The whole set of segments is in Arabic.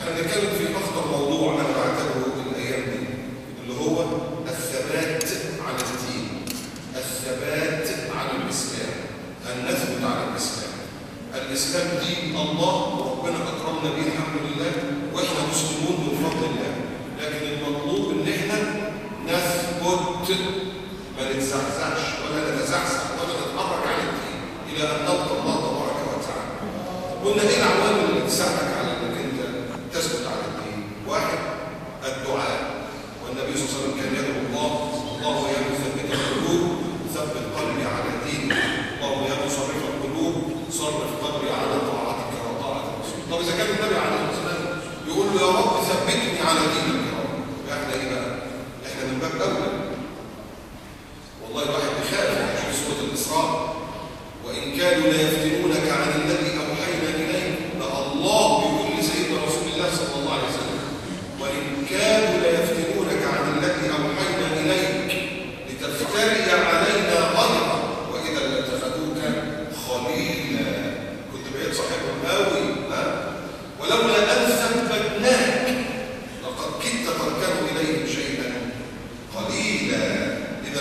احنا بنتكلم في اخطر موضوع انا بعتبره الايام دي، اللي هو الثبات على الدين، الثبات على الاسلام، ان نثبت على الاسلام. الاسلام دين الله وربنا اكرمنا به الحمد لله، واحنا مسلمون بفضل الله، لكن المطلوب ان احنا نثبت، ما نتزعزعش ولا نتزعزع ولا نتحرك عن الدين الى ان نلقى الله تبارك وتعالى. قلنا ايه العوامل اللي تساعدك على انك انت تثبت على الدين؟ واحد، الدعاء، والنبي صلى الله عليه وسلم كان يدعو الله: اللهم يا مثبت القلوب ثبت قلبي على دينك، اللهم يا مصرف القلوب صرف قلبي على طاعتك وطاعه الرسول. طب اذا كان النبي عليه الصلاه والسلام يقول له يا رب ثبتني على دينك يا رب، احنا ايه بقى؟ احنا من باب اولى. والله الواحد بيخاف في سوره الاسراء: وان كانوا ليفتنونك عن الذي اوحينا اليك. الله بيقول لسيدنا رسول الله صلى الله عليه وسلم: وان كانوا ليفتنونك عن الذي اوحينا اليك لتفتري علينا غيره واذا لاتخذوك خليلا. كنت بقيت صاحبهم قوي، ولولا ان ثبتناك لقد كدت تركنوا اليهم شيئا قليلا اذا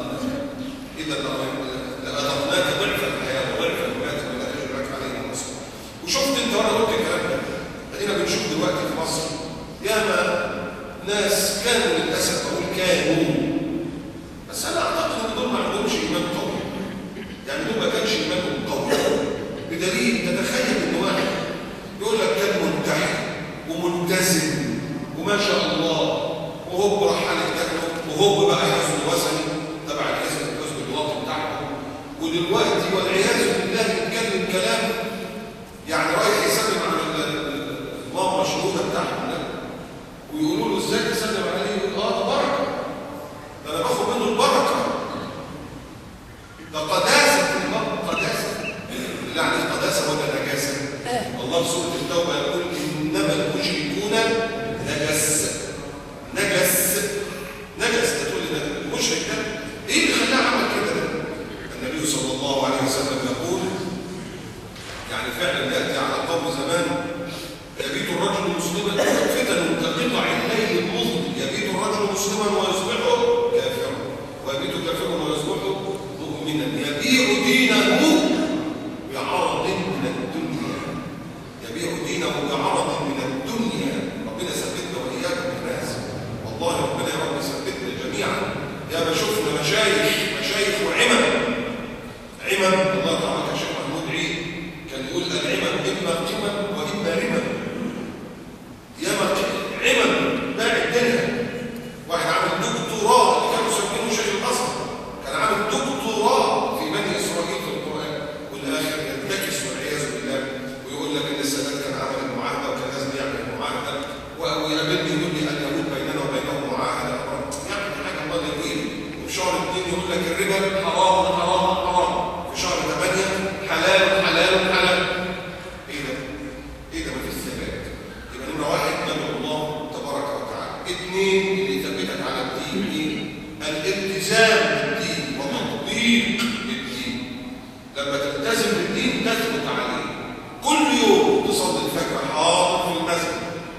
لأذقناك ضعف الحياه وضعف الممات ولا تجد لك علينا نصير. وشفت انت وانا قلت الكلام ده، ادينا بنشوف دلوقتي في مصر ياما ناس كانوا للاسف، بقول كانوا، بس انا اعتقد ان دول ما عندهمش ايمان قوي، يعني دول ما كانش ايمانهم قوي، بدليل تتخيل ان واحد يقول لك كان ملتحي وملتزم وما شاء الله، وهوب راح حالك تاكله، وهوب بقى حزب وثني تبع الحزب الوطني بتاعهم، ودلوقتي والعياذ بالله يتكلم كلام يعني رايح يسلم على الماما مشهوده بتاعهم ده، ويقولوا له ازاي تسلم عليه؟ يقول ده بركه، ده انا باخد منه البركه، ده قداسه في المرء، قداسه بالله عليك، قداسه ولا نجاسه؟ الله في سوره التوبه يقول: انما المشركون نجس. نجس نجس، ده تقول لي ده المشرك ده ايه اللي خلاه عمل كده؟ ده النبي صلى الله عليه وسلم يقول، يعني فعلا ياتي على قوم زمان: يبيت الرجل مسلما فتن كقطع الليل المظلم، يبيت الرجل مسلما ويصبح كافرا، ويبيت كافرا ويصبح مؤمنا، يبيع دينه بعرض من الدنيا، يبيع دينه بعرض من الدنيا. ربنا ثبتنا واياكم الناس، والله ربنا يا رب ثبتنا جميعا. يا ما شفنا مشايخ وعمم، الله تعالى كشيخ محمود عيد كان يقول: العمم اما قمم واما رمم. يا ما عمم باع الدنيا. واحد عامل دكتوراه، اللي كانوا يسمونه شيخ الازهر، كان عامل دكتوراه في بني اسرائيل في القران، والاخر ينتكس والعياذ بالله، ويقول لك ان السادات كان عمل المعاهده وكان لازم يعمل المعاهده، ويقابلني يقول لي: اليهود بيننا وبينهم معاهده، يعني حاجه الله يقول. وفي شهر 2 يقول لك الربا حرام حرام حرام، في شهر 8 حلال حلال حلال. ايه ده؟ ما فيش ثبات. يبقى نمره واحد ندعو الله تبارك وتعالى. 2 اللي يثبتك على الدين ايه؟ الالتزام بالدين وتطبيق الدين. لما تلتزم بالدين تثبت عليه. كل يوم تصلي الفجر حاضر في المسجد.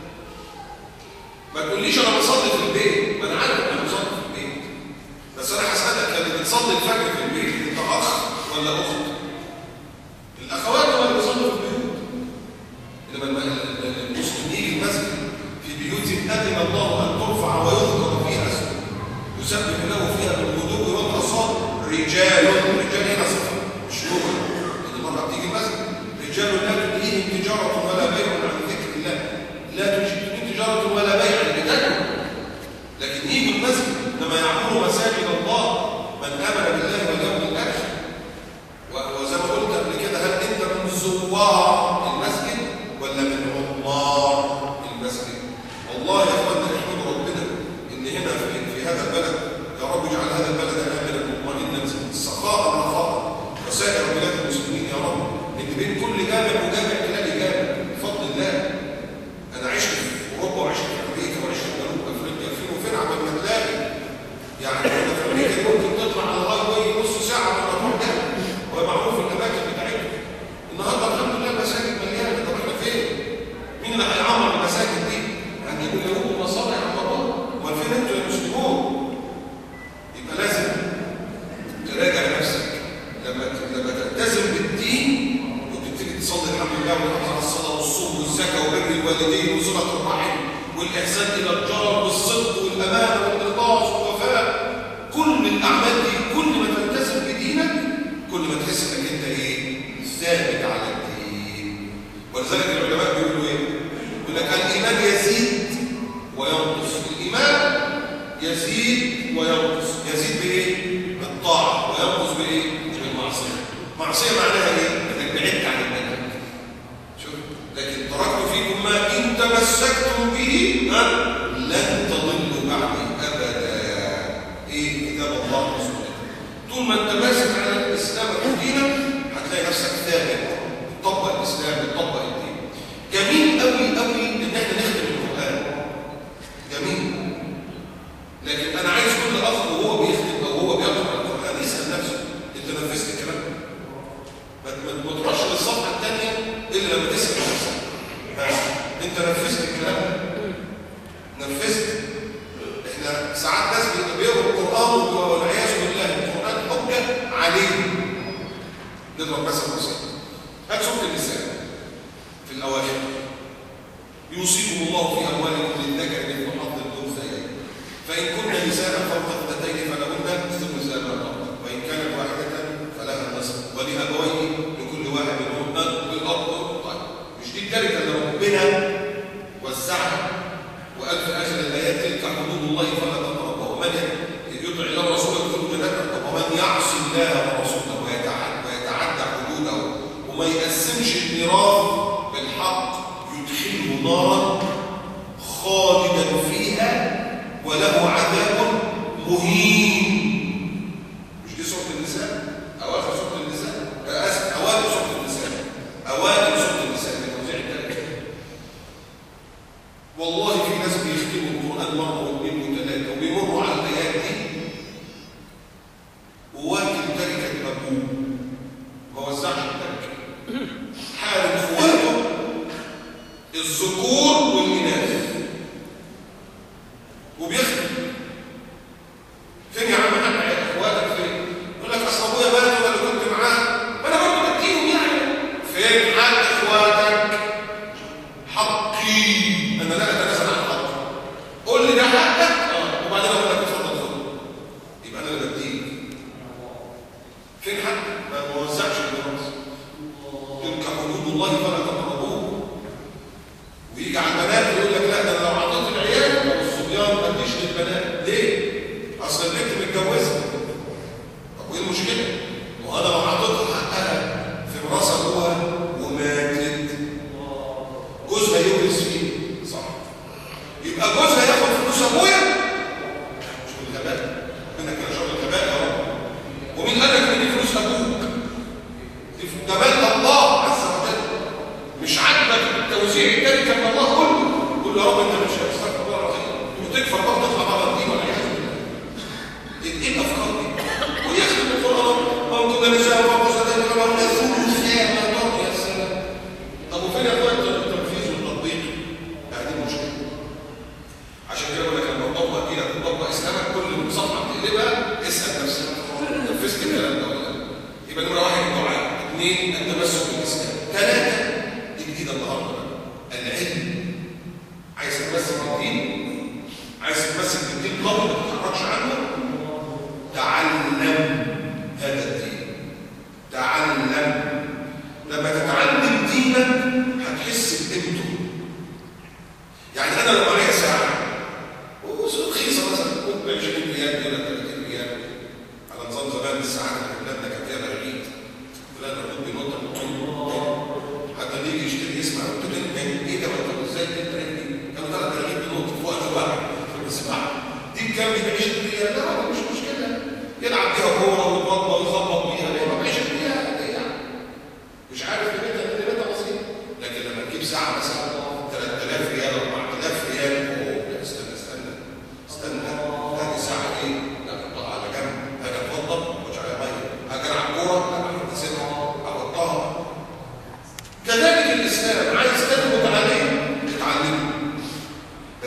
ما تقوليش انا بصلي في البيت، ما انا عارف انا بصلي في البيت، بس انا هسالك: اللي بتصلي الفجر في البيت انت اخ ولا اخت؟ الاخوات هم اللي بيصلوا في البيوت، انما المسلم يجي المسجد في بيوت اذن الله ان ترفع ويذكر فيها اسمه يسبح له فيها بالغدو والاصال رجال هنا صفه مش لغه، اللي مره بتيجي المسجد: رجال لا تلهيهم تجاره ولا بيع عن ذكر الله، لا تلهيهم تجاره ولا بيع لتدعو، لكن يجوا المسجد انما يعمروا مساجد الله من امن بالله واليوم الاخر. وزي ما قلت قبل كده: هل انت من زوار المسجد ولا من عمار المسجد؟ والله يا اخوانا احمد ربنا ان هنا في هذا البلد، يا رب اجعل هذا البلد امنا مطمئنا سخاء هيجيبوا اليهود والنصارى يعمروها، امال فين انتوا يا مسلمون؟ يبقى لازم تراجع نفسك لما تلتزم بالدين وتبتدي تصلي الحمد لله وتحافظ على الصلاه والصوم والزكاه وبر الوالدين وصله الرحم والاحسان الى الجار والصدق والامانه والاخلاص والوفاء. كل الاعمال دي كل ما تلتزم بدينك كل ما تحس انك انت ايه؟ ثابت على الدين. ولذلك العلماء بيقولوا ايه؟ يقول لك الايمان يزيد وينقص. الايمان يزيد وينقص. يزيد بايه؟ بالطاعه. وينقص بايه؟ بالمعصيه. معصيه معناها ايه؟ انك بعدت عن المنهج. شوف، لكن تركت فيكم ما ان تمسكتم به لن تضلوا بعدي ابدا. ايه؟ كتاب الله ورسوله. طول ما انت ماسك على الاسلام ودينك هتلاقي نفسك ثابت، بتطبق الاسلام، بتطبق الدين. جميل قوي قوي ان احنا نخدم القران، جميل. لكن انا عايز كل اخ وهو بيخدم او هو بيقرا القران يسال نفسه انت نفذت الكلام ده؟ ما تروحش للصفحه الثانيه الا لما تسال نفسك انت نفذت الكلام ده؟ نفذت؟ احنا ساعات ناس بيقروا القران والعياذ بالله القران حجه عليهم. نضرب مثل بسيط. هات سوره النساء في الاواخر: يوصيكم الله في اموالكم للذكر مثل حظ الانثيين فان كن نساء فوق اثنتين فلهن ثلث ما ترك وان كانت واحده فلها النصف ولابويه لكل واحد منهم الارض. طيب مش دي التركه اللي ربنا وزعها وقال في اخر الايات تلك حدود الله فلا تقربوها ومن يطع الله ورسوله يدخل جنته ومن يعص الله ورسوله ويتعدى حدوده وما يقسمش الميراث بالحق يدخله نارا خالدا فيها وله عذاب مهين. مش دي سوره النساء؟ اواخر سوره النساء؟ اسف، اوائل سوره النساء. اوائل سوره النساء بتوزيع التركه. والله في ناس بيختموا القران مره واثنين وثلاثه وبيمروا على الايات دي وواكب تركه ابوه ما وزعش التركه. حارب اخواته الذكور والاناث وبيخدم. فين يا عم حق اخواتك فين؟ يقول لك اصل ابويا مات وانا اللي كنت معاه ما انا برضه بديهم يعني. فين حق اخواتك؟ حقي انا لا اتنازل عن حقي. قول لي ده حقك وبعدين اقول لك اتفضل خد. يبقى انا اللي بديك. فين حقك؟ ما وزعش الميراث. تلك حدود الله فلا تقربوه. ويجي على البنات ويقول لك لا ده انا لو اعطيت العيال او الصبيان ما اديش للبنات. ليه؟ اصل البنت متجوزه. طب وايه المشكله؟ وانا لو اعطيتها حقها في ميراث ابوها وماتت جوزها يورث فيه، صح؟ يبقى جوزها ياخد فلوس ابويا؟ مش من الغباء؟ منك انا شغل الغباء يا رب. ومين قال لك ان دي فلوس ابوك؟ دي جمال الله عز وجل. مش عاجبك توزيع التركه من الله قول له يا رب انت مش هتستغفر الله العظيم وتكفر بقى تطلع بره الدين ولا حاجه. ايه الافكار دي؟ ويخدم القران ما كنا نساء فوق سداد كما هن الثلث ما ترك. يا سلام. طب وفين يا اخويا التنفيذ والتطبيق؟ هذه المشكله. عشان كده بقول لك لما تطبق دينك وتطبق اسلامك كل صفحه تقلبها اسال نفسك نفذت الكلام ده ولا لا؟ يبقى نمره واحد الدعاء، اثنين التمسك بالاسلام، ثلاثه دي جديده النهارده بقى العلم. عايز تتمسك بالدين؟ عايز تتمسك بالدين قوي ما تتحركش عنه؟ تعلم هذا الدين. تعلم. لما تتعلم دينك هتحس بقيمته. يعني انا لو معايا ساعه رخيصه مثلا كنت ب 20 ريال ولا 30 ريال على نظام زمان الساعات اللي بلادنا كانت فيها برغيث. فلان الرجل بينط حتى اللي يجي يشتري يسمع قلت له ايه ده بقى ازاي انت كانوا 3 برغيث بينط في وقت واحد في السباحه دي بكام؟ ب 20 ريال. لا مش مشكله يلعب بيها كوره ويتوضى ويظبط بيها. ليه ما ب 20 ريال؟ ايه يعني؟ مش عارف قيمتها بسيطه. لكن لما تجيب ساعه مثلا 3000 ريال 4000 ريال استنى هذه ساعه ايه؟ لا تحطها على جنب. هاجي اتوضى مش عليها ميه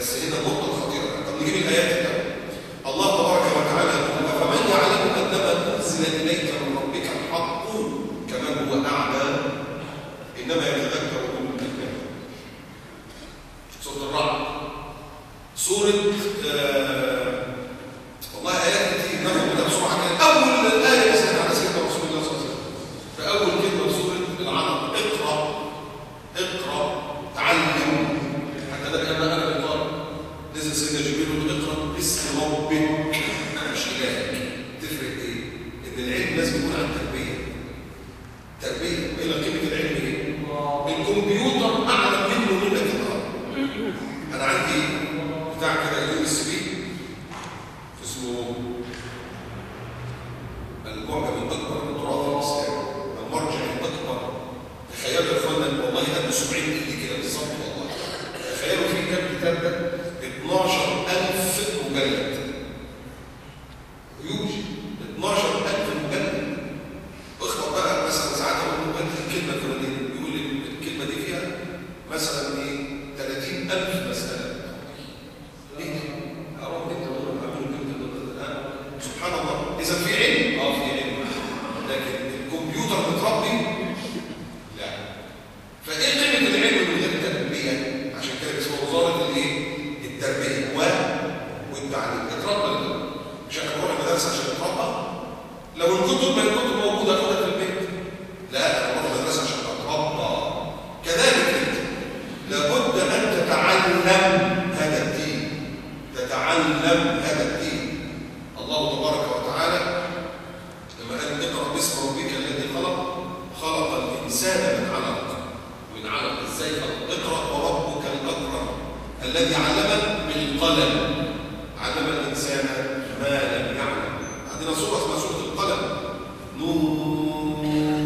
بس هنا النقطة الخطيرة. طب نجيب الآيات الأول. الله تبارك وتعالى يقول: فمن يعلم أنما أنزل إليك من ربك الحق كمن هو أعمى إنما يتذكر أولو الألباب. سورة الرعد. سورة والله آيات كتير ناخد منها بسرعة كده. أول الآية نزلت على سيدنا رسول الله صلى الله عليه وسلم فأول كلمة سورة العلق: اقرأ تعلم. حتى ده كان أنا بالطالب نزل سيدنا جبريل يقول: اقرأ باسم ربك مش إلهك. تفرق إيه؟ إن العلم لازم يكون عن تربية. وإلا قيمة العلم إيه؟ الكمبيوتر أعلم منه منك النهارده. أنا عندي بتاع كده USB اسمه المعجم الأكبر للتراث الإسلامي، المرجع الأكبر. تخيلوا يا إخوانا والله قد 70 إيدي كده بالظبط والله. تخيلوا في كام كتاب ده؟ 12,000 مجلد. يوجد 12,000 مجلد. اخبط بقى مثلا ساعات اقول له الكلمه الفلانيه يقول لي الكلمه دي فيها مثلا ايه 30,000 مساله. ايه اروح انت سبحان الله. اذا في علم في علم، لكن الكمبيوتر متربي لا. فايه قيمه العلم من غير تربيه؟ عشان كده اسمها وزاره الايه؟ التربيه والتعليم. اتربى مش احنا بنروح المدارس عشان نتربى؟ لو الكتب موجوده خدها في البيت. لا، انا بروح المدرسه عشان اتربى. كذلك لابد ان تتعلم هذا الدين. الله تبارك وتعالى لما قال: اقرأ باسم ربك الذي خلق الانسان من علق. ازاي خلق؟ اقرأ وربك الاكرم الذي علم بالقلم، علم الانسان ما لم يعلم. عندنا سورة اسمها سورة القلم: نون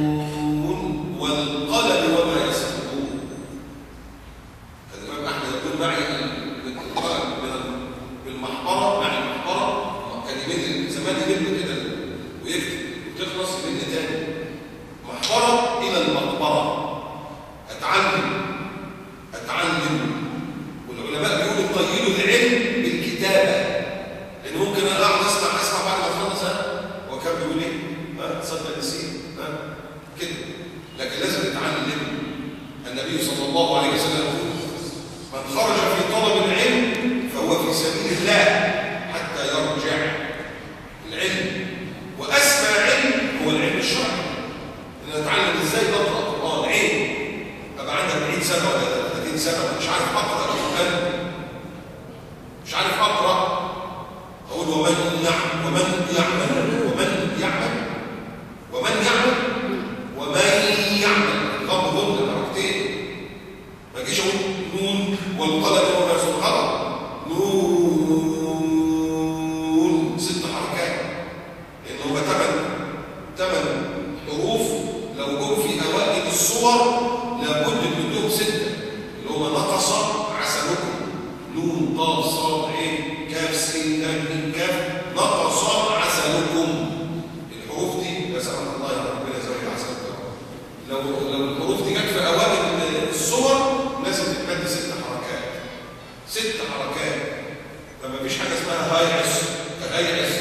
والقلم وما يسطرون. الإمام أحمد يقول: معي القلم بالمحبرة، معي المحبرة. كان يمد زمان يمد كده ويكتب وتخلص يمد تاني. محبرة إلى المقبرة. أتعلم. والعلماء بيقولوا: قيدوا العلم بالكتابة. لأن ممكن أنا أقعد أسمع بعد ما أخلص هو كان بيقول إيه؟ تصدق نسيت كده. لكن لازم نتعلم. النبي صلى الله عليه وسلم يقول: من خرج في طلب العلم فهو في سبيل الله حتى يرجع. العلم وأسمى علم هو العلم الشرعي. إن نتعلم إزاي نقرأ القرآن. علم أبقى عندك 40 سنة ولا 30 سنة ومش عارف أقرأ القرآن، مش عارف أقرأ، أقول: ومن يعمل ضم ضمن حركتين. ما اجيش اقول نون والقلم وما يسطرون. نون 6 حركات، لان هو 8 حروف. لو جم في اوائل الصور لابد من لهم 6، اللي هو نقص عسلكم. نون طاء صاد عين كاف سين دال ميم كاف. نقص عسلكم. الحروف دي يا سبحان الله يا ربنا يزود عسلكم. لو الحروف دي جت في اوائل الصور لازم تتمد 6 حركات. 6 حركات. فما فيش حاجه اسمها هايعس كهايعس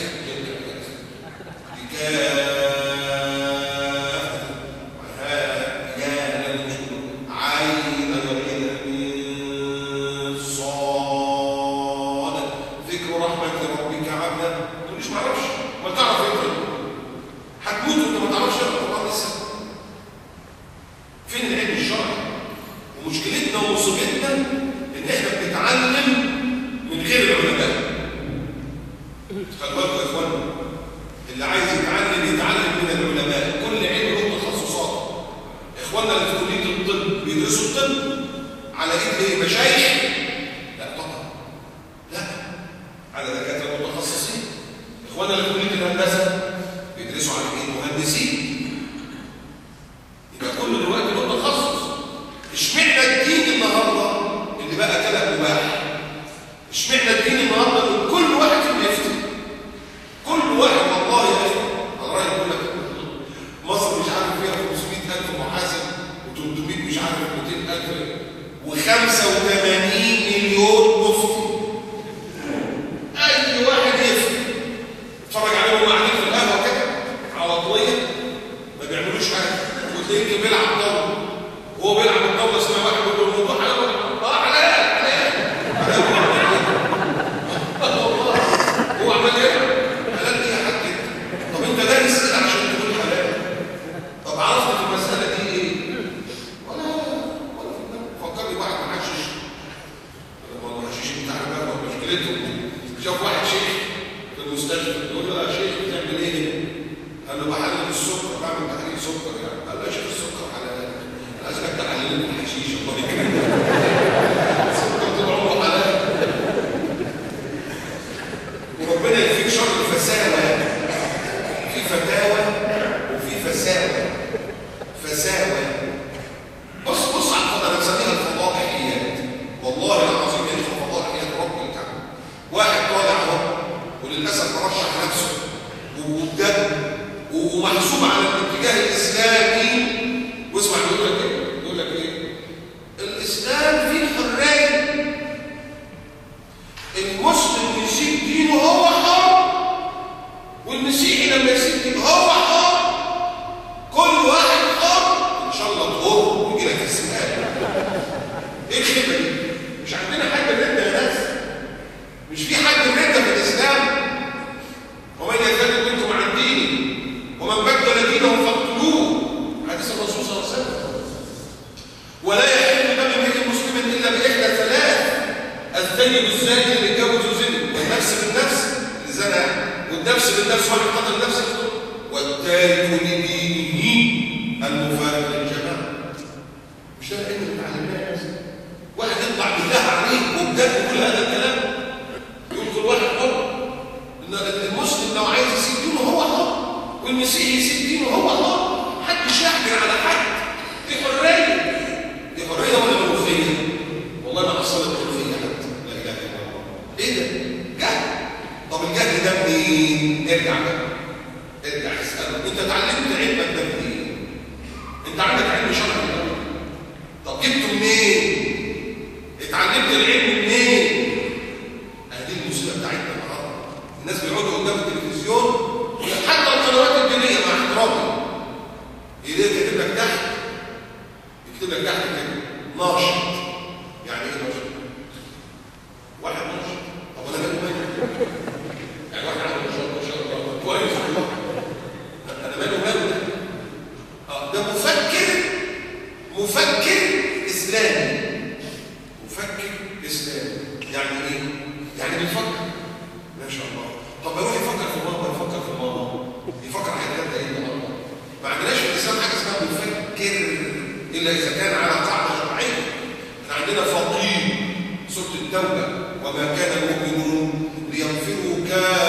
و85 مليون مفتي. خبرتهم. شاف واحد شيخ في المستشفى يقول له يا شيخ بتعمل ايه؟ قال له بحلل السكر، بعمل تحليل سكر يعني. قال له يا شيخ السكر حلال، انا عايزك تحلل لي الحشيش الله يكرمك. السكر طول عمره حلال. وربنا يكفيك شر الفساوه. في فتاوى وفي فساوه. فساوه. بص على الفضل، انا بسميها الفضائحيات. والله العظيم يدخل فضائحيات رب الكعبه. واحد طالع اهو وللاسف مرشح نفسه وبجد ومحسوب على الاتجاه الاسلامي، واسمع يقول لك ايه؟ يقول لك ايه؟ الاسلام فيه حريه، المسلم يسيب دينه هو حر، والمسيحي لما يسيب دينه هو حر، كل واحد حر، ان شاء الله تغر ويجي لك السلام. ايه الخدمه دي؟ مش عندنا حد الرده يا ناس، مش في حد الرده في الاسلام. ومن يرتد منكم عن دينه ومن بدل دينه فاقتلوه، حديث الرسول صلى الله عليه وسلم. ولا يحل دم امرئ مسلم الا باحدى ثلاث: الثيب الزاني اللي اتجوز وزني، والنفس بالنفس اللي زنى، والنفس بالنفس هو اللي قتل نفسه، والتارك لدينه المفارق للجماعه. مش ده العلم اللي اتعلمناه يا ناس؟ واحد يطلع بالله عليك وبجد يقول هذا الكلام، يقول كل واحد حر. المسلم لو عايز يسيب دينه هو حر، والمسيحي يسيب دينه هو حر، محدش يحجر على حد. دي حريه. دي حريه ولا ملوخيه؟ والله ما حصلت ملوخيه حتى. لا اله الا الله. ايه ده؟ جهل. طب الجهل ده منين؟ ارجع بقى. ارجع اساله، انت اتعلمت علمك ده منين؟ انت عندك علم شرعي؟ طب جبته منين؟ اتعلمت العلم منين؟ دي المصيبه بتاعتنا النهارده. الناس بيقعدوا قدام التلفزيون، حتى القنوات الدينيه مع احترامي، يكتب لك تحت كده ناشط. يعني ايه ناشط؟ واحد ناشط. طب انا مالي يعني واحد عنده نشاط كويس، انا ماله ده مفكر اسلامي. مفكر اسلامي يعني ايه؟ يعني بيفكر. ما شاء الله. طب يروح يفكر في ماما، يفكر حاجات ايه النهارده؟ ما عندناش في الاسلام حاجه اسمها مفكر الا اذا كان على قاعده شرعيه. احنا عندنا فقيه سوره التوبه: وما كان المؤمنون لينفروا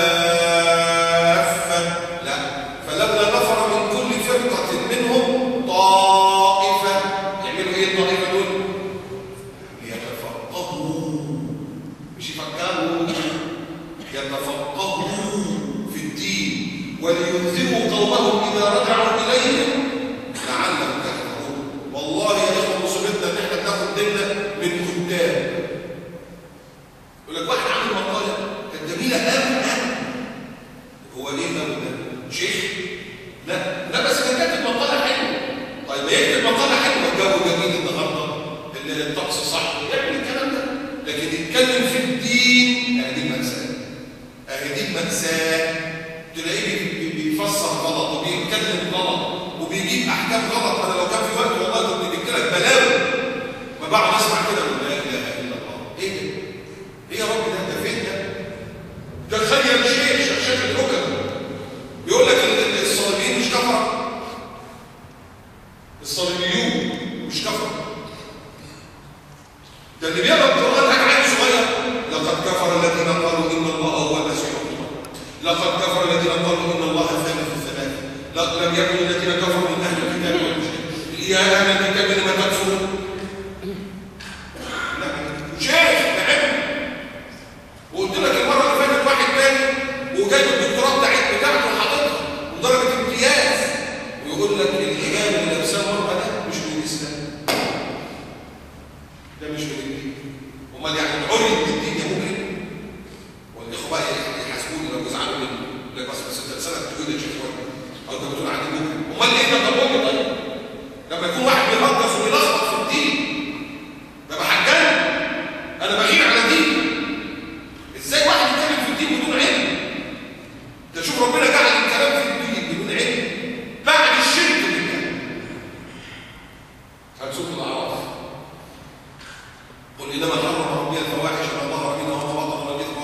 كافه، لا، فلولا نفر من كل فرقه منهم طائفه. يعملوا ايه الطائفه دول؟ يتفقهوا، مش يفكروا، يتفقهوا في الدين ولينذروا قومهم اذا رجعوا اليهم لعلهم يحذرون. والله يا اخوه مصيبتنا ان احنا بناخد ديننا من كتاب. يقول لك واحد عامل مقاله كانت جميله قوي. هو ايه ده؟ شيخ؟ لا بس كان كاتب مقاله حلوه. طيب ما يكتب مقاله حلوه، الجو جميل النهارده، الطقس صح، يعمل الكلام ده، لكن يتكلم في الدين. دي المأساة. تلاقيه بيفسر غلط وبيتكلم غلط وبيجيب احكام غلط. انا لو كان في وقت والله كنت جبت لك بلاوي. ما بعد اسمع كده لا اله الا الله. ايه ده؟ ايه يا رب ده فين ده؟ تخيل شيخ الحكم بيقول لك الصليبيين مش كفره. الصليبيون مش كفره. ده اللي بيقرا القران عيل صغير: لقد كفر الذين قالوا ان الله هو المسيح ابن مريم، لقد كفر الذين قالوا ان الله ثالث ثلاثه، لم يكن الذين كفروا من اهل الكتاب والمشركين يا اهل الكتاب لم تكفروا. شيخ نعم. وقلت لك المره اللي فاتت واحد تاني وجايب الدكتوراه بتاعته وحاططها ودرجه امتياز، ويقول لك الحجاب اللي لابساه المرأة ده مش من الاسلام. ده مش من الدين. امال يعني العري من الدين يا ممكن؟ والاخوه بقى يحاسبوني لو يزعلوا مني. يقول لك بس انت سنه بتقول يا شيخ وائل، او انت بتقول عندي ممكن. امال ايه ده؟ طب طيب لما يكون واحد بيهجس وبيلخبط في الدين ده بحجان. انا بغير على دين. ازاي واحد يتكلم في الدين بدون علم؟ ده شوف ربنا جعل الكلام في الدين بدون علم بعد الشرك بالله. هتشوف الاعراف: قل انما حرم ربي الفواحش ما ظهر منها وما بطن والاثم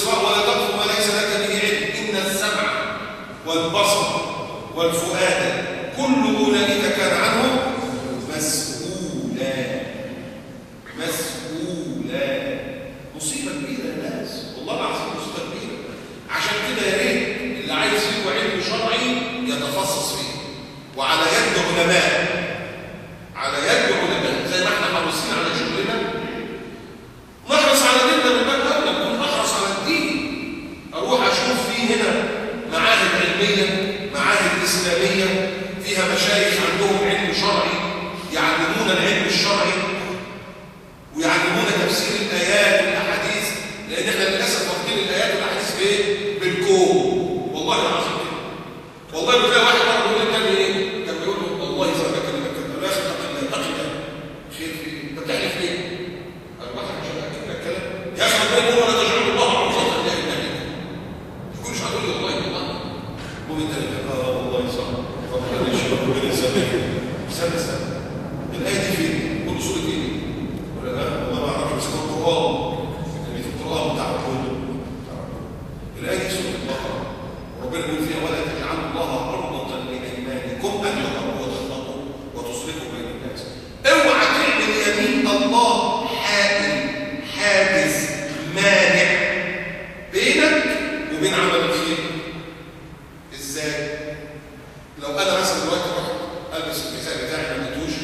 الإسراء ولا تقف ما ليس لك به علم إن السمع والبصر والفؤاد كل أولئك كان عنه مسؤولا. مسؤولا. مصيبة كبيرة يا ناس، والله العظيم مصيبة كبيرة. عشان كده يا ريت اللي عايز يبقى علم شرعي يتخصص فيه، وعلى يد علماء، على يد علماء زي ما احنا حريصين على شغلنا، نحرص على ديننا من باب اولى، نكون احرص على الدين. اروح اشوف فيه هنا معاهد علميه، معاهد اسلاميه فيها مشايخ عندهم علم شرعي يعلمون العلم الشرعي ويعلمون تفسير الايات والاحاديث، لان احنا للاسف واخدين الايات والاحاديث بايه؟ بالكوم. والله العظيم كده. والله بتلاقي واحد مره بيقول للتاني ايه؟ كان بيقول له والله زي ما بكلمك كده، يا اخي اتق الله، خير في ايه؟ انت بتحلف ليه؟ قال واحد مش هتاكد الكلام يا اخي ربنا يقول ولا تجعلوا الله عرضة لايمانكم. ما تكونش هتقول لي والله والله مؤمن تاني والله صح ربنا يشفى ربنا يسامحك. استنى الايه دي فين؟ قول له سوره ايه؟ ولا لا والله ما اعرفش، بس هو القران يعني في القران بتاع ربنا. الايه دي سوره البقره ربنا يقول فيها ولا تجعلوا الله عرضة لايمانكم ان يقروا وتتقوا وتصلحوا بين الناس. اوعى تعمل يمين الله حاجز مانع بينك وبين عمل الخير. ازاي؟ لو انا مثلا دلوقتي رحت البس الحذاء بتاعي ما لقيتوش،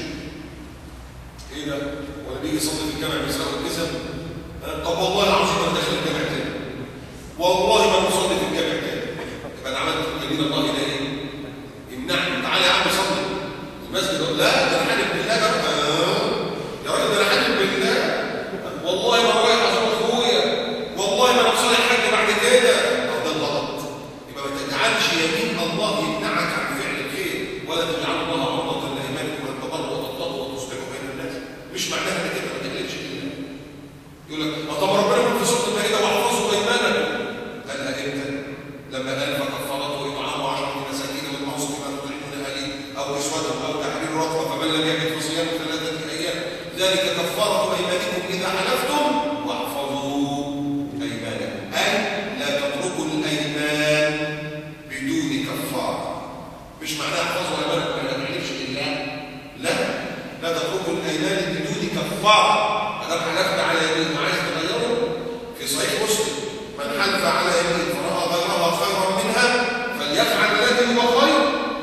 ايه ده؟ ولا بيجي يصلي في الجامع بيسرقوا الجزم؟ طب والله العظيم انا داخل الجامع تاني، والله ما بصلي في الجامع تاني، يبقى انا عملت يمين الله الى ايه؟ يمنعني. تعالى يا عم صلي المسجد. لا ده انا حالف بالله بقى. يا راجل ده انا حالف بالله، والله ما رايح ازور اخويا، والله ما انا بصلي حاجه بعد كده. ده غلط. يبقى ما تجعلش يمين الله يمنعك عن فعل الخير، ولا تجعل الله عرضة لايمانكم ان تبروا وتتقوا وتصلحوا بين الناس. مش معناها انك انت ما تقللش بالله. يقول لك طب ربنا يقول في سوره المائده واحفظوا ايمانكم. قالها امتى؟ لما قال فكفرته اطعام 10 مساكين والمعصوم ما تطعمون اهليه او كسوتهم او تحرير رقبه فمن لم يجد فصيام 3 ايام ذلك كفاره ايمانكم اذا حلفتم واحفظوا ايمانكم. اي لا تتركوا الايمان بدون كفاره. مش معناها احفظوا ايمانكم ما نحلفش بالله، لا، لا تتركوا الايمان بدون كفاره. انا حلفت على يمين وعايز تغيره، في صحيح مسلم من حلف على يمين فراى غيرها خيرا منها فليفعل الذي هو خير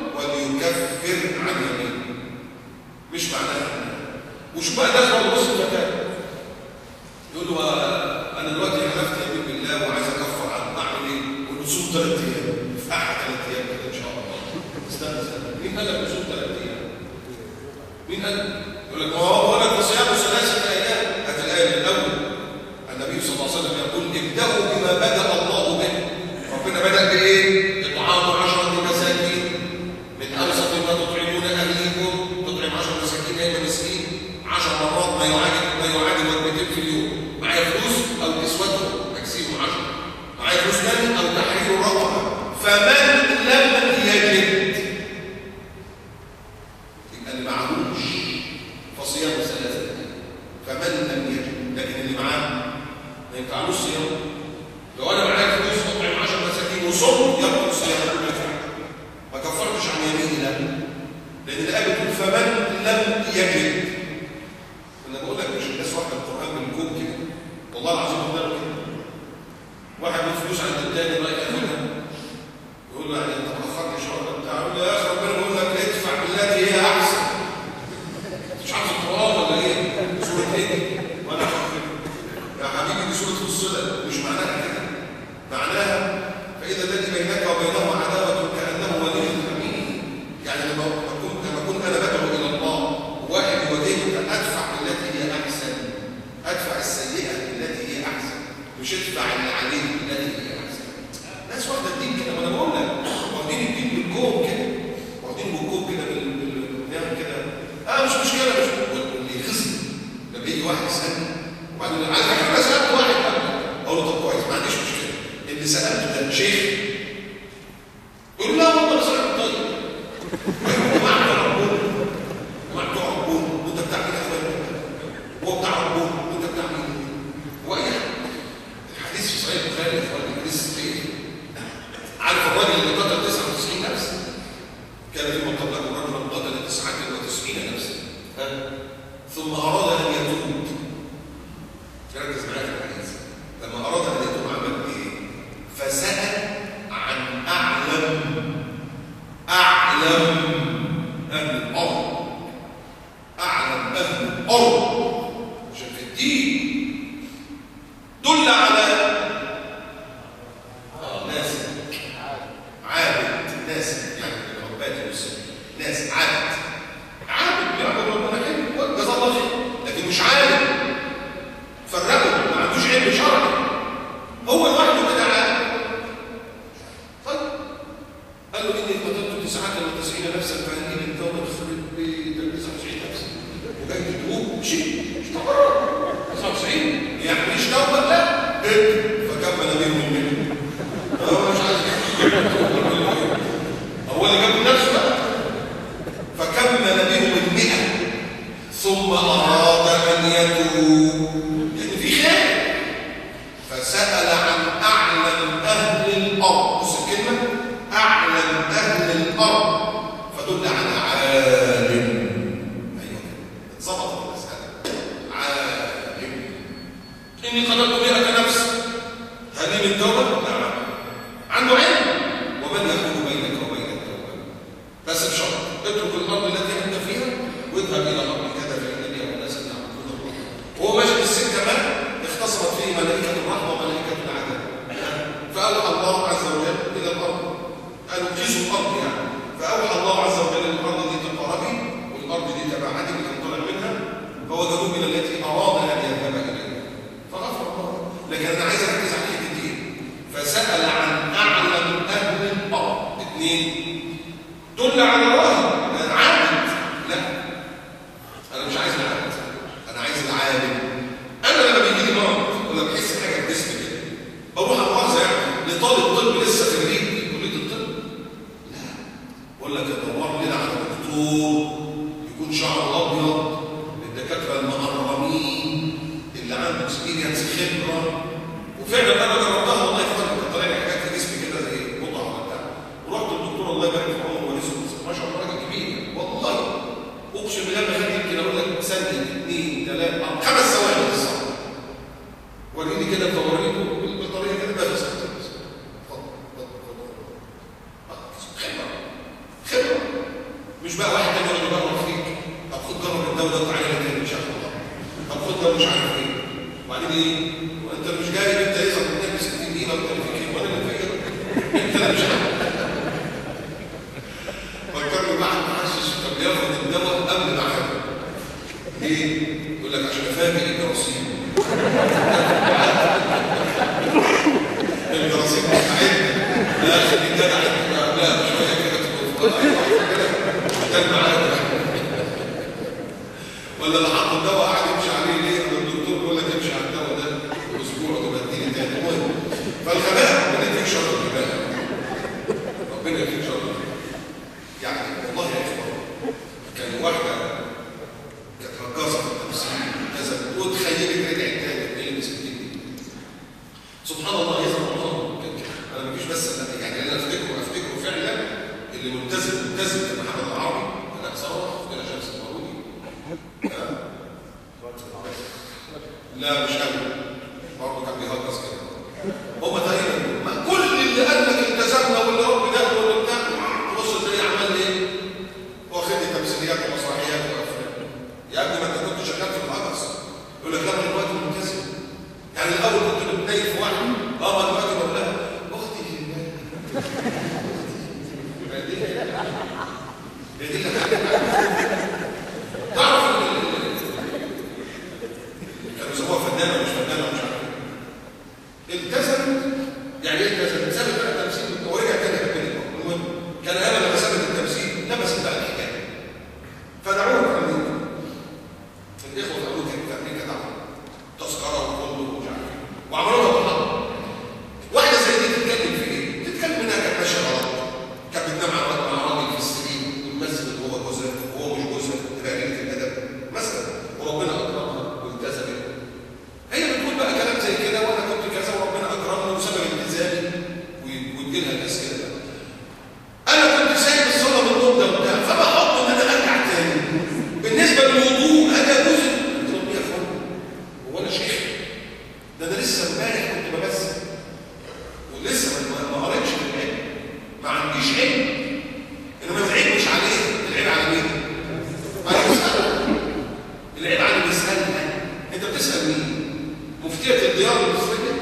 وليكفر عن يمينه. مش معناها. وشو بقى دخل بص الفتاه يقول له انا دلوقتي حلفت يمين بالله وعايز اكفر عنه، اعمل ايه؟ يقول له صوم 3 ايام، في احد 3 ايام كده ان شاء الله. استنى مين قال لك صوم 3 ايام؟ مين قال؟ يقول لك ما هو بقول لك صيام 3 ايام. هات الايه من الاول. النبي صلى الله عليه وسلم يقول ابدأوا بما بدأ الله به. ربنا بدأ بايه؟ اطعام 10 مساكين من اوسط ما تطعمون اهليكم. تطعم 10 مساكين اي مسكين 10 مرات ما يعادل وجبتين في اليوم. معايا فلوس او كسوتهم اكسيهم 10. معايا فلوس تاني او تحرير رقبه. فمن لم يجد يبقى اللي معهوش فصيام 3 ايام. فمن لم يجد، لكن اللي معاه ما ينفعلوش صيام. لو انا معايا فلوس اطعم 10 مساكين وصمت يبقى الصيام كله ينفع. ما كفرتش عن يميني لا، لان الايه بتقول فمن لم يجد. انا بقول لك مش الناس واخده القران بالكوم كده، والله العظيم بقول لك كده. واحد له فلوس عند الثاني رايح ياخدها، يقول له يعني انت مأخرت شهر بتاع، يقول له يا اخي ربنا بيقول لك ادفع بالتي هي احسن. مش عارف القران ولا ايه؟ سوره ايه؟ وانا يا حبيبي دي سوره الصله. مش معناها كده، معناها فاذا الذي بينك وبينه عداوه كانه ولي حميم. يعني لما كنت انا بدعو الى الله وواحد يواجهك ادفع بالتي هي احسن، ادفع السيئه بالتي هي احسن، مش ادفع اللي عليه بالتي هي احسن. ناس واخده الدين كده، وانا بقول لك واخدين الدين بالكوم كده، واخدين بالكوم كده بنعمل كده. مش مشكله، مش اللي يخزن لما يجي واحد يسالني وبعدين على فكره انا سالت واحد اقول له طب كويس ما عنديش مشكله، اللي سالته ده شيخ؟ يقول لا والله سالت طيب. جماعه بتوع ربنا وانت بتاع مين يا اخويا؟ هو بتاع ربنا وانت بتاع مين؟ هو ايه؟ الحديث في صحيح البخاري كان فيما قبلكم رجل قتل 99 نفسا ثم أراد أن يتوب. ركز معايا في الحديث. لما أراد أن يتوب عمل إيه؟ فسأل عن أعلم أهل الأرض. أعلم أهل الأرض عشان في الدين دل على ناس عابد، ناس يعني العباد والسلام، ناس عابد بيعبد ربنا حلو جزاه الله خير، لكن مش عالم. فرقوا، ما عندوش علم شرعي، هو لوحده كده عالم. طيب قال له اني قتلت 99 نفسا فهل لي التوبه تخرج ب 99 نفسا وجاي تتوب؟ مش تقرر 99 يعني مش توبه، لا فكمل بهم المئة. هو مش عايز هو اللي جاب نفسه بقى. فكمل بهم 100 ثم أراد أن يتوب، لأن في خير. فسأل عن أعلم أهل الأرض. بص الكلمة أعلم أهل الأرض فدل على عالم. أيوه اتظبطت المسألة. عالم. إني قتلت 100 نفس، هل من توبة؟ نعم. عنده علم. ومن يكون بينك وبين التوبة؟ بس بشرط اترك الأرض التي أنت فيها واذهب إلى أرض كذا فإن لي أناس يعبدون الله. وهو ماشي بالسن كمان اختصمت فيه ملائكة الرحمة وملائكة العذاب. فأوحى الله عز وجل إلى الأرض، قالوا قيسوا الأرض يعني. فأوحى الله عز وجل الأرض دي تقربي والأرض دي تبعدي اللي طلع منها، فوجدوه من التي أراد أن يذهب إليها فغفر الله. لكن أنا عايز أركز على حتة دي. فسأل عن أعلم أهل الأرض. 2 دل على راهب عابد. لا أنا مش عايز العابد، أنا عايز العالم. أنا لما بيجي لي مرض ولا بحس حاجة في جسمي كده بروح أمراض يعني لطالب طب لسه خريج كلية الطب، لا بقول لك ادور لنا على دكتور يكون شعره أبيض، الدكاترة المغرمين اللي عنده اكسبيرينس خبرة. وفعلا أنا جربتها والله يفضل كان طالع لي حاجات في جسمي كده زي قطع وبتاع، ورحت للدكتور الله يبارك في عمره ورزقه ما شاء الله راجل كبير والله اقسم بالله ما خد يمكن اقول لك ثانيه 2 3 4 5 ثواني بالظبط. وريني كده بطريقه كده بس خبره مش بقى واحد تاني يقعد يجرب فيك. طب خد جرب الدوله وتعالى لي تاني ان شاء الله. طب خد ده مش عارف ايه وبعدين ايه وانت مش جاي انت يظهر قدامك 60 دقيقه وانت فيك وانا اللي فاكر انت اللي مش عارف. فكرني واحد محشش كان بياخد الدواء قبل ميعاده. ليه؟ يقول لك عشان افاجئ الجراثيم. الجراثيم بتاعتنا لا خليك جدع لا شويه كده تكون ده الميعاد. ولا اللي حط الدواء قاعد يمشي عليه ليه؟ الدكتور بيقول لك امشي على الدواء ده اسبوع وتبقى اديني تاني. المهم فالغباء ربنا يديك شر الغباء، ربنا يديك شر الغباء. يعني والله يا اخوان كان واحده كانت رقاصه في التمثيل كذا وتخيلت رجعت تاني اللي مسكتني سبحان الله يظهر الله. انا مفيش بس يعني انا افتكره فعلا اللي ملتزم بمحمد العربي انا صراحه كده شمس المرودي. لا مش قوي برضه كان بيهجص كده. هم تقريبا كل اللي قال لك التزمنا واللي رب ده واللي بتاع تبص تلاقيه عمل ايه؟ واخد لي تمثيليات ومسرحيات وافلام. يا ابني ما انت كنت شغال في الهجص. يقول لك لا انا دلوقتي ملتزم. يعني الاول كنت بتنيل في واحد ما دلوقتي بقول لها اختي في الله. هي دي تعرف كانوا يسموها فنانه ومش فنانه ومش عارف ايه. التزمت يعني ايه التزمت؟ سابت بقى التمثيل ورجع تاني كده. المهم كان انا لما سابت التمثيل لبست بقى الحكايه فدعوها في امريكا. الاخوه في امريكا دعوها تذكره وفندق ومش عارف ايه وعملوا لها محاضره. واحده زي دي تتكلم في ايه؟ تتكلم انها كانت ماشيه غلط، كانت بتنام مع راجل في السرير وتمثل ان هو جوزها وهو مش جوزها، تبقى قليله الادب مثلا، وربنا اكرمها والتزمت. هي بتقول بقى كلام زي كده وانا كنت كذا وربنا اكرمني وسبب التزامي ويدي لها الاسئله. انا كنت سايب الصلاه من النوم ده لسه ما قريتش في العلم، ما عنديش علم. انما العيب مش عليه، العيب على مين؟ على المسألة. العيب على اللي بيسألها. انت بتسأل مين؟ مفتية الديار المصرية؟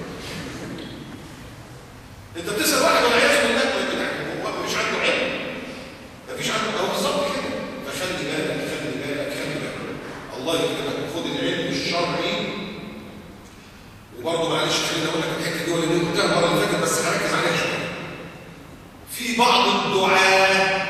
انت بتسأل واحد والعياذ بالله هو مش عنده علم، مفيش عنده، هو بالظبط كده. فخلي بالك خلي بالك خلي بالك، الله يكرمك. خد العلم الشرعي. وبرضه معلش خليني اقول لك الحته دي ولا دي قلتها المره اللي فاتت بس هركز عليها شويه. في بعض الدعاة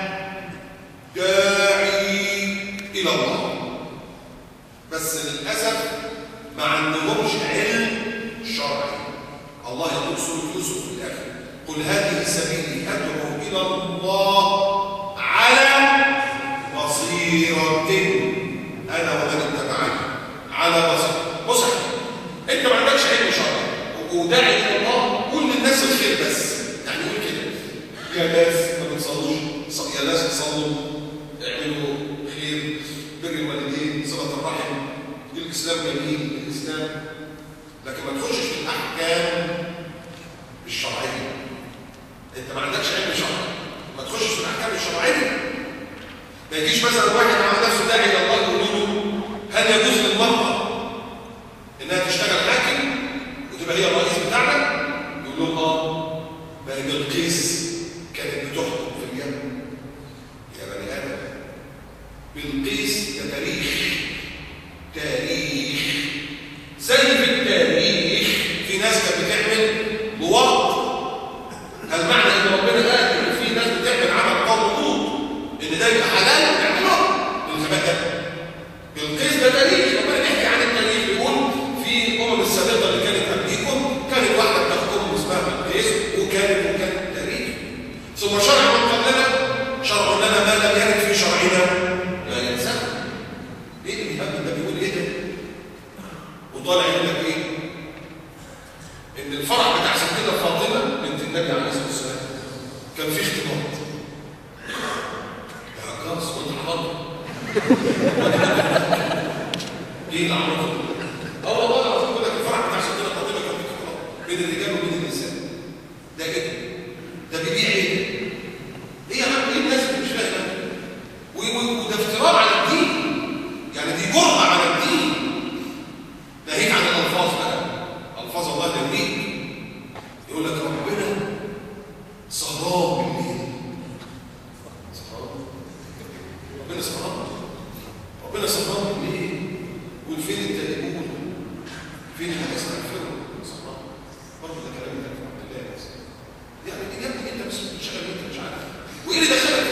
داعي الى الله بس للاسف ما عندهمش علم شرعي. الله يقول سورة يوسف في الاخر: قل هذه سبيلي ادعو الى الله على بصيرة انا ومن اتبعني. على بصيرة. بص انت ما عندكش علم شرعي وداعي الى الله، كل الناس الخير بس، يعني قول كده: يا ناس ما بتصلوش، يا ناس تصلوا، اعملوا خير، بر الوالدين، صلة الرحم، الاسلام جميل، الاسلام. لكن ما تخشش في الاحكام الشرعيه. انت ما عندكش علم شرعي، ما تخشش في الاحكام الشرعيه. ما يجيش مثلا واحد عمل نفسه داعي الى الله يقول له: هل يجوز للمراه انها تشتغل حاكم وتبقى هي الرئيس بتاعنا؟ يقول لهم: اه، ما هي بلقيس كانت بتحكم في اليمن. يا بني ادم، بلقيس ده تاريخ، تاريخ زي في التاريخ في ناس كانت بتعمل لواط. هل معنى ان ربنا قال ان في ناس بتعمل عمل قوم لوط ان ده يبقى حلال نعمله؟ الغباء. بلقيس ده تاريخ، ربنا بيحكي عن التاريخ بيقول في الامم السابقه اللي كانت قبليكم كانت واحده بتحكم اسمها بلقيس وكانت تاريخ. ثم شرع من قبلنا شرع لنا ما لم يرد في شرعنا لا ينسى. ايه اللي بيهبل ده؟ بيقول ايه ده؟ وطالع يقول لك ايه؟ ان الفرح بتاع ستنا فاطمه بنت النبي عليه الصلاه والسلام كان فيه اختلاط. يا عكاظ وانت حاضر ايه اللي عمله؟ اه والله العظيم بيقول لك الفرح بتاع ستنا فاطمه كان فيه اختلاط بين الرجال وبين النساء. ده ايه؟ ده بيبيع ايه؟ ايه يا عم؟ ايه الناس اللي مش فاهمه؟ وده افتراء على الدين، يعني دي جرأة على الدين. ناهيك عن الألفاظ بقى، ألفاظ الله جميل. يقول لك ربنا سهران بالليل. سهران؟ ربنا سهران؟ ربنا سهران بالليل. قول فين التائبون؟ فين الناس عارفينهم؟ سهران. برضه ده كلام الله. يعني يا ابني انت مش شغال، انت مش عارف. وايه اللي دخلك